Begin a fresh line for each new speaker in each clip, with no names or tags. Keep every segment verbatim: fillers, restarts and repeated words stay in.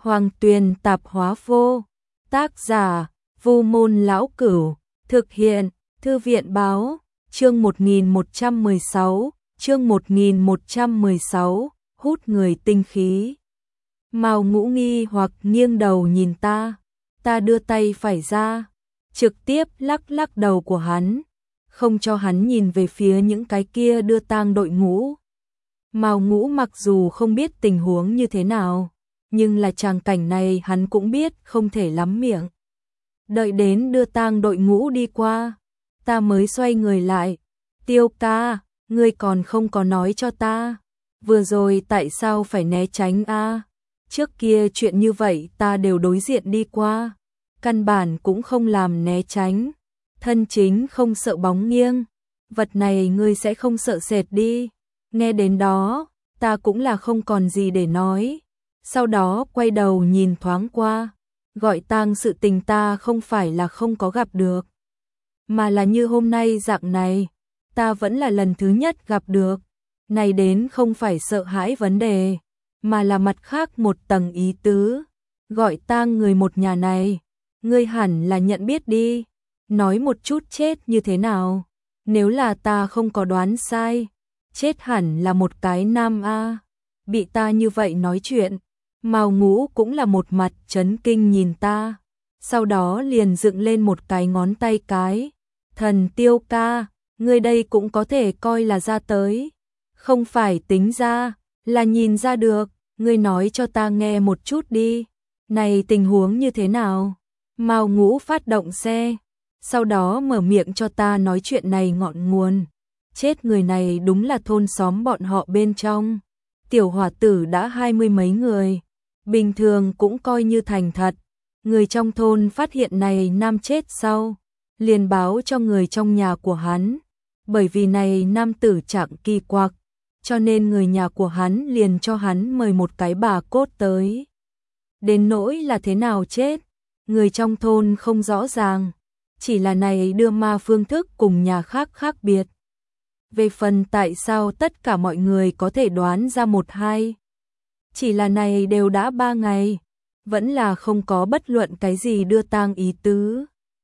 Hoàng Tuyền Tạp Hóa Vô. Tác giả: Vu Môn Lão Cửu. Thực hiện: Thư viện Báo. Chương một nghìn một trăm mười sáu, chương một nghìn một trăm mười sáu, hút người tinh khí. Mao Ngũ nghi hoặc nghiêng đầu nhìn ta, ta đưa tay phải ra, trực tiếp lắc lắc đầu của hắn, không cho hắn nhìn về phía những cái kia đưa tang đội ngũ. Mao Ngũ mặc dù không biết tình huống như thế nào, nhưng là tràng cảnh này hắn cũng biết không thể lắm miệng. Đợi đến đưa tang đội ngũ đi qua, ta mới xoay người lại. Tiêu ca, ngươi còn không có nói cho ta, vừa rồi tại sao phải né tránh a? Trước kia chuyện như vậy ta đều đối diện đi qua, căn bản cũng không làm né tránh. Thân chính không sợ bóng nghiêng, vật này ngươi sẽ không sợ sệt đi. Nghe đến đó, ta cũng là không còn gì để nói. Sau đó quay đầu nhìn thoáng qua, gọi tang sự tình ta không phải là không có gặp được, mà là như hôm nay dạng này, ta vẫn là lần thứ nhất gặp được. Này đến không phải sợ hãi vấn đề, mà là mặt khác một tầng ý tứ. Gọi tang người một nhà này, ngươi hẳn là nhận biết đi, nói một chút chết như thế nào. Nếu là ta không có đoán sai, chết hẳn là một cái nam a. Bị ta như vậy nói chuyện, Mao Ngũ cũng là một mặt chấn kinh nhìn ta, sau đó liền dựng lên một cái ngón tay cái. Thần Tiêu ca, ngươi đây cũng có thể coi là ra tới, không phải tính ra, là nhìn ra được. Ngươi nói cho ta nghe một chút đi, này tình huống như thế nào? Mao Ngũ phát động xe, sau đó mở miệng cho ta nói chuyện này ngọn nguồn. Chết người này đúng là thôn xóm bọn họ bên trong, tiểu hỏa tử đã hai mươi mấy người, bình thường cũng coi như thành thật. Người trong thôn phát hiện này nam chết sau, liền báo cho người trong nhà của hắn, bởi vì này nam tử trạng kỳ quặc, cho nên người nhà của hắn liền cho hắn mời một cái bà cốt tới. Đến nỗi là thế nào chết, người trong thôn không rõ ràng, chỉ là này đưa ma phương thức cùng nhà khác khác biệt. Về phần tại sao tất cả mọi người có thể đoán ra một hai, chỉ là này đều đã ba ngày, vẫn là không có bất luận cái gì đưa tang ý tứ.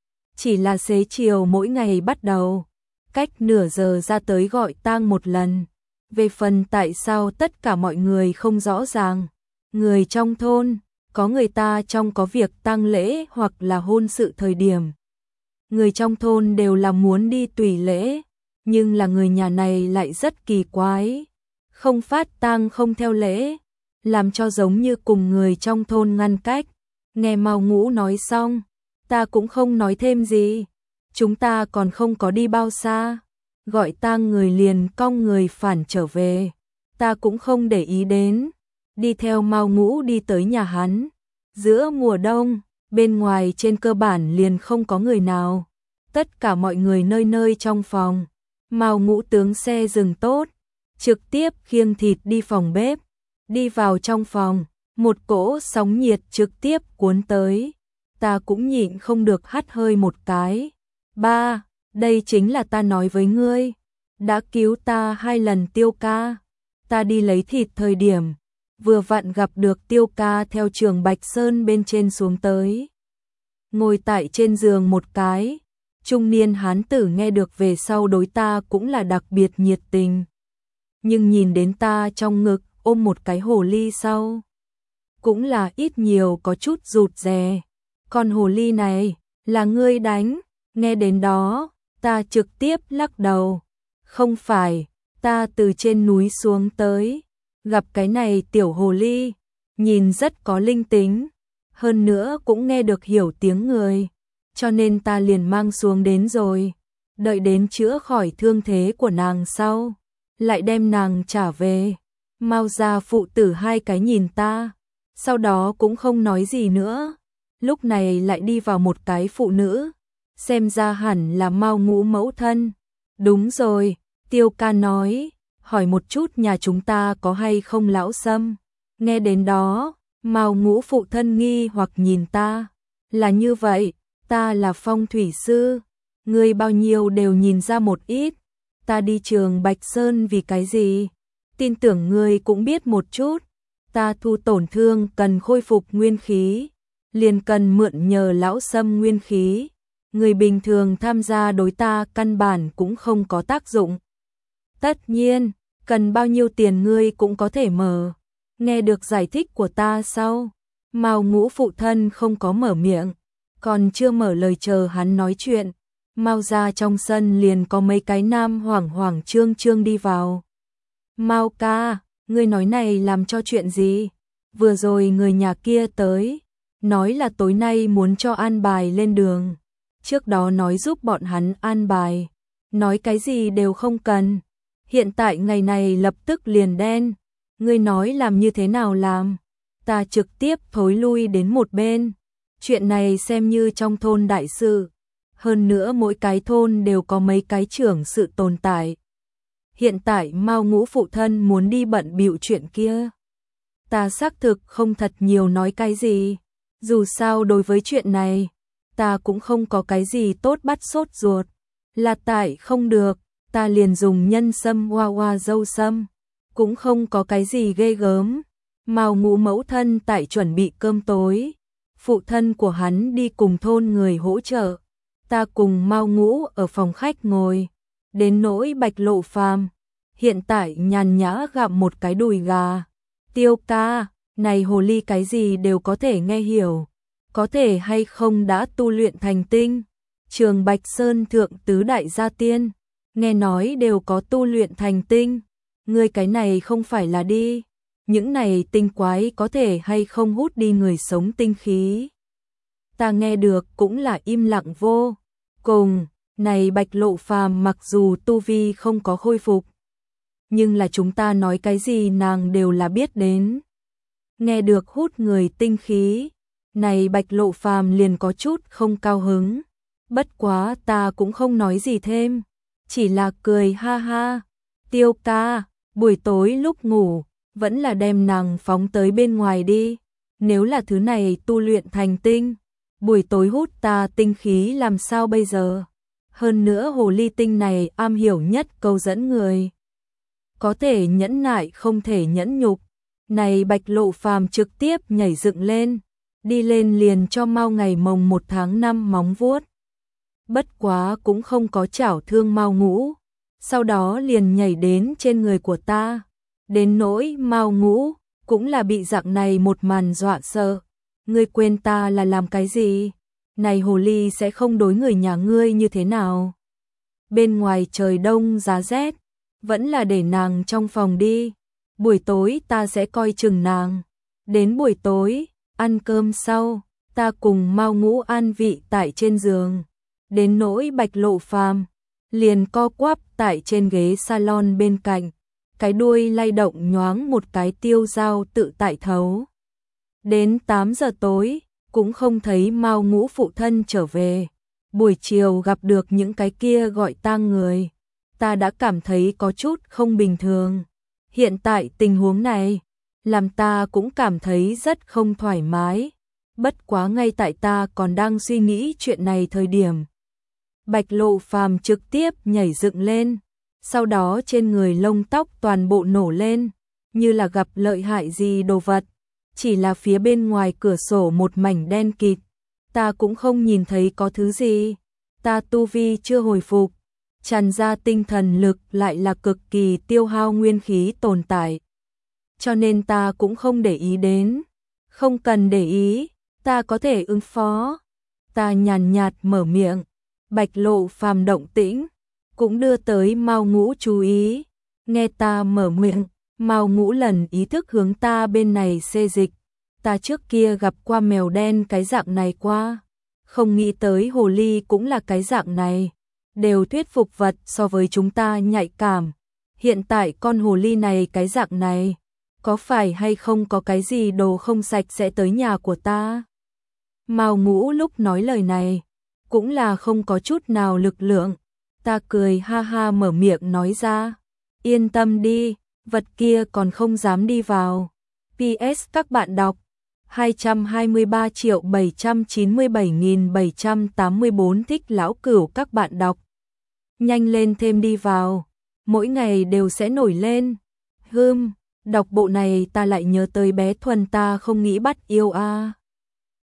Chỉ là xế chiều mỗi ngày bắt đầu, cách nửa giờ ra tới gọi tang một lần. Về phần tại sao tất cả mọi người không rõ ràng, người trong thôn, có người ta trong có việc tang lễ hoặc là hôn sự thời điểm, người trong thôn đều là muốn đi tùy lễ, nhưng là người nhà này lại rất kỳ quái, không phát tang không theo lễ, làm cho giống như cùng người trong thôn ngăn cách. Nghe Mao Ngũ nói xong, ta cũng không nói thêm gì, chúng ta còn không có đi bao xa, gọi tang người liền cong người phản trở về. Ta cũng không để ý đến, đi theo Mao Ngũ đi tới nhà hắn. Giữa mùa đông, bên ngoài trên cơ bản liền không có người nào, tất cả mọi người nơi nơi trong phòng. Mao Ngũ tướng xe dừng tốt, trực tiếp khiêng thịt đi phòng bếp. Đi vào trong phòng, một cỗ sóng nhiệt trực tiếp cuốn tới, ta cũng nhịn không được hắt hơi một cái. Ba, đây chính là ta nói với ngươi, đã cứu ta hai lần Tiêu ca. Ta đi lấy thịt thời điểm, vừa vặn gặp được Tiêu ca theo Trường Bạch Sơn bên trên xuống tới. Ngồi tại trên giường một cái, trung niên hán tử nghe được về sau đối ta cũng là đặc biệt nhiệt tình. Nhưng nhìn đến ta trong ngực ôm một cái hồ ly sau, cũng là ít nhiều có chút rụt rè. Con hồ ly này, là ngươi đánh? Nghe đến đó, ta trực tiếp lắc đầu. Không phải, ta từ trên núi xuống tới, gặp cái này tiểu hồ ly, nhìn rất có linh tính, hơn nữa cũng nghe được hiểu tiếng người, cho nên ta liền mang xuống đến rồi. Đợi đến chữa khỏi thương thế của nàng sau, lại đem nàng trả về. Mao gia phụ tử hai cái nhìn ta, sau đó cũng không nói gì nữa. Lúc này lại đi vào một cái phụ nữ, xem ra hẳn là Mao Ngũ mẫu thân. Đúng rồi, Tiêu ca nói, hỏi một chút nhà chúng ta có hay không lão sâm. Nghe đến đó, Mao Ngũ phụ thân nghi hoặc nhìn ta. Là như vậy, ta là phong thủy sư, ngươi bao nhiêu đều nhìn ra một ít. Ta đi Trường Bạch Sơn vì cái gì? Tin tưởng ngươi cũng biết một chút. ta thu tổn thương cần khôi phục nguyên khí, liền cần mượn nhờ lão sâm nguyên khí. Người bình thường tham gia đối ta căn bản cũng không có tác dụng. Tất nhiên, cần bao nhiêu tiền ngươi cũng có thể mở. Nghe được giải thích của ta sau, Mao Ngũ phụ thân không có mở miệng, còn chưa mở lời chờ hắn nói chuyện, Mao ra trong sân liền có mấy cái nam hoảng hoảng trương trương đi vào. Mao ca, ngươi nói này làm cho chuyện gì? Vừa rồi người nhà kia tới, nói là tối nay muốn cho an bài lên đường. Trước đó nói giúp bọn hắn an bài, nói cái gì đều không cần. Hiện tại ngày này lập tức liền đen. Ngươi nói làm như thế nào làm? Ta trực tiếp thối lui đến một bên. Chuyện này xem như trong thôn đại sự. Hơn nữa mỗi cái thôn đều có mấy cái trưởng sự tồn tại. Hiện tại Mao Ngũ phụ thân muốn đi bận bịu chuyện kia. Ta xác thực không thật nhiều nói cái gì. Dù sao đối với chuyện này, ta cũng không có cái gì tốt bắt sốt ruột. Là tại không được, ta liền dùng nhân sâm hoa hoa dâu sâm. Cũng không có cái gì ghê gớm. Mao Ngũ mẫu thân tại chuẩn bị cơm tối. Phụ thân của hắn đi cùng thôn người hỗ trợ. Ta cùng Mao Ngũ ở phòng khách ngồi. Đến nỗi Bạch Lộ Phàm hiện tại nhàn nhã gặm một cái đùi gà. Tiêu ca, này hồ ly cái gì đều có thể nghe hiểu. Có thể hay không đã tu luyện thành tinh. Trường Bạch Sơn thượng tứ đại gia tiên, nghe nói đều có tu luyện thành tinh. Ngươi cái này không phải là đi. Những này tinh quái có thể hay không hút đi người sống tinh khí. Ta nghe được cũng là im lặng vô cùng. Này Bạch Lộ Phàm mặc dù tu vi không có khôi phục, nhưng là chúng ta nói cái gì nàng đều là biết đến. Nghe được hút người tinh khí, này Bạch Lộ Phàm liền có chút không cao hứng. Bất quá ta cũng không nói gì thêm, chỉ là cười ha ha. Tiêu ca, buổi tối lúc ngủ, vẫn là đem nàng phóng tới bên ngoài đi. Nếu là thứ này tu luyện thành tinh, buổi tối hút ta tinh khí làm sao bây giờ? Hơn nữa hồ ly tinh này am hiểu nhất câu dẫn người. Có thể nhẫn nại không thể nhẫn nhục. Này Bạch Lộ Phàm trực tiếp nhảy dựng lên, đi lên liền cho Mao ngày mồng một tháng năm móng vuốt. Bất quá cũng không có chảo thương Mao Ngũ. Sau đó liền nhảy đến trên người của ta. Đến nỗi Mao Ngũ cũng là bị dạng này một màn dọa sợ. Ngươi quên ta là làm cái gì? Này hồ ly sẽ không đối người nhà ngươi như thế nào? Bên ngoài trời đông giá rét, vẫn là để nàng trong phòng đi. Buổi tối ta sẽ coi chừng nàng. Đến buổi tối, ăn cơm sau, ta cùng Mao Ngũ an vị tại trên giường. Đến nỗi Bạch Lộ Phàm liền co quắp tại trên ghế salon bên cạnh, cái đuôi lay động nhoáng một cái tiêu dao tự tại thấu. Đến tám giờ tối, cũng không thấy Mao Ngũ phụ thân trở về. Buổi chiều gặp được những cái kia gọi tang người, ta đã cảm thấy có chút không bình thường. Hiện tại tình huống này, làm ta cũng cảm thấy rất không thoải mái. Bất quá ngay tại ta còn đang suy nghĩ chuyện này thời điểm, Bạch Lộ Phàm trực tiếp nhảy dựng lên, sau đó trên người lông tóc toàn bộ nổ lên, như là gặp lợi hại gì đồ vật. Chỉ là phía bên ngoài cửa sổ một mảnh đen kịt, ta cũng không nhìn thấy có thứ gì. Ta tu vi chưa hồi phục, tràn ra tinh thần lực lại là cực kỳ tiêu hao nguyên khí tồn tại. Cho nên ta cũng không để ý đến. Không cần để ý, ta có thể ứng phó. Ta nhàn nhạt mở miệng. Bạch Lộ Phàm động tĩnh cũng đưa tới Mao Ngũ chú ý. Nghe ta mở miệng, Mao Ngũ lần ý thức hướng ta bên này xê dịch. Ta trước kia gặp qua mèo đen cái dạng này qua, không nghĩ tới hồ ly cũng là cái dạng này. Đều thuyết phục vật so với chúng ta nhạy cảm. Hiện tại con hồ ly này cái dạng này, có phải hay không có cái gì đồ không sạch sẽ tới nhà của ta? Mao Ngũ lúc nói lời này, cũng là không có chút nào lực lượng. Ta cười ha ha mở miệng nói ra. Yên tâm đi, vật kia còn không dám đi vào. pê ét các bạn đọc. hai trăm hai mươi ba triệu bảy trăm chín mươi bảy nghìn bảy trăm tám mươi bốn thích lão cửu các bạn đọc. Nhanh lên thêm đi vào. Mỗi ngày đều sẽ nổi lên. Hưm, Đọc bộ này ta lại nhớ tới bé Thuần, ta không nghĩ bắt yêu a.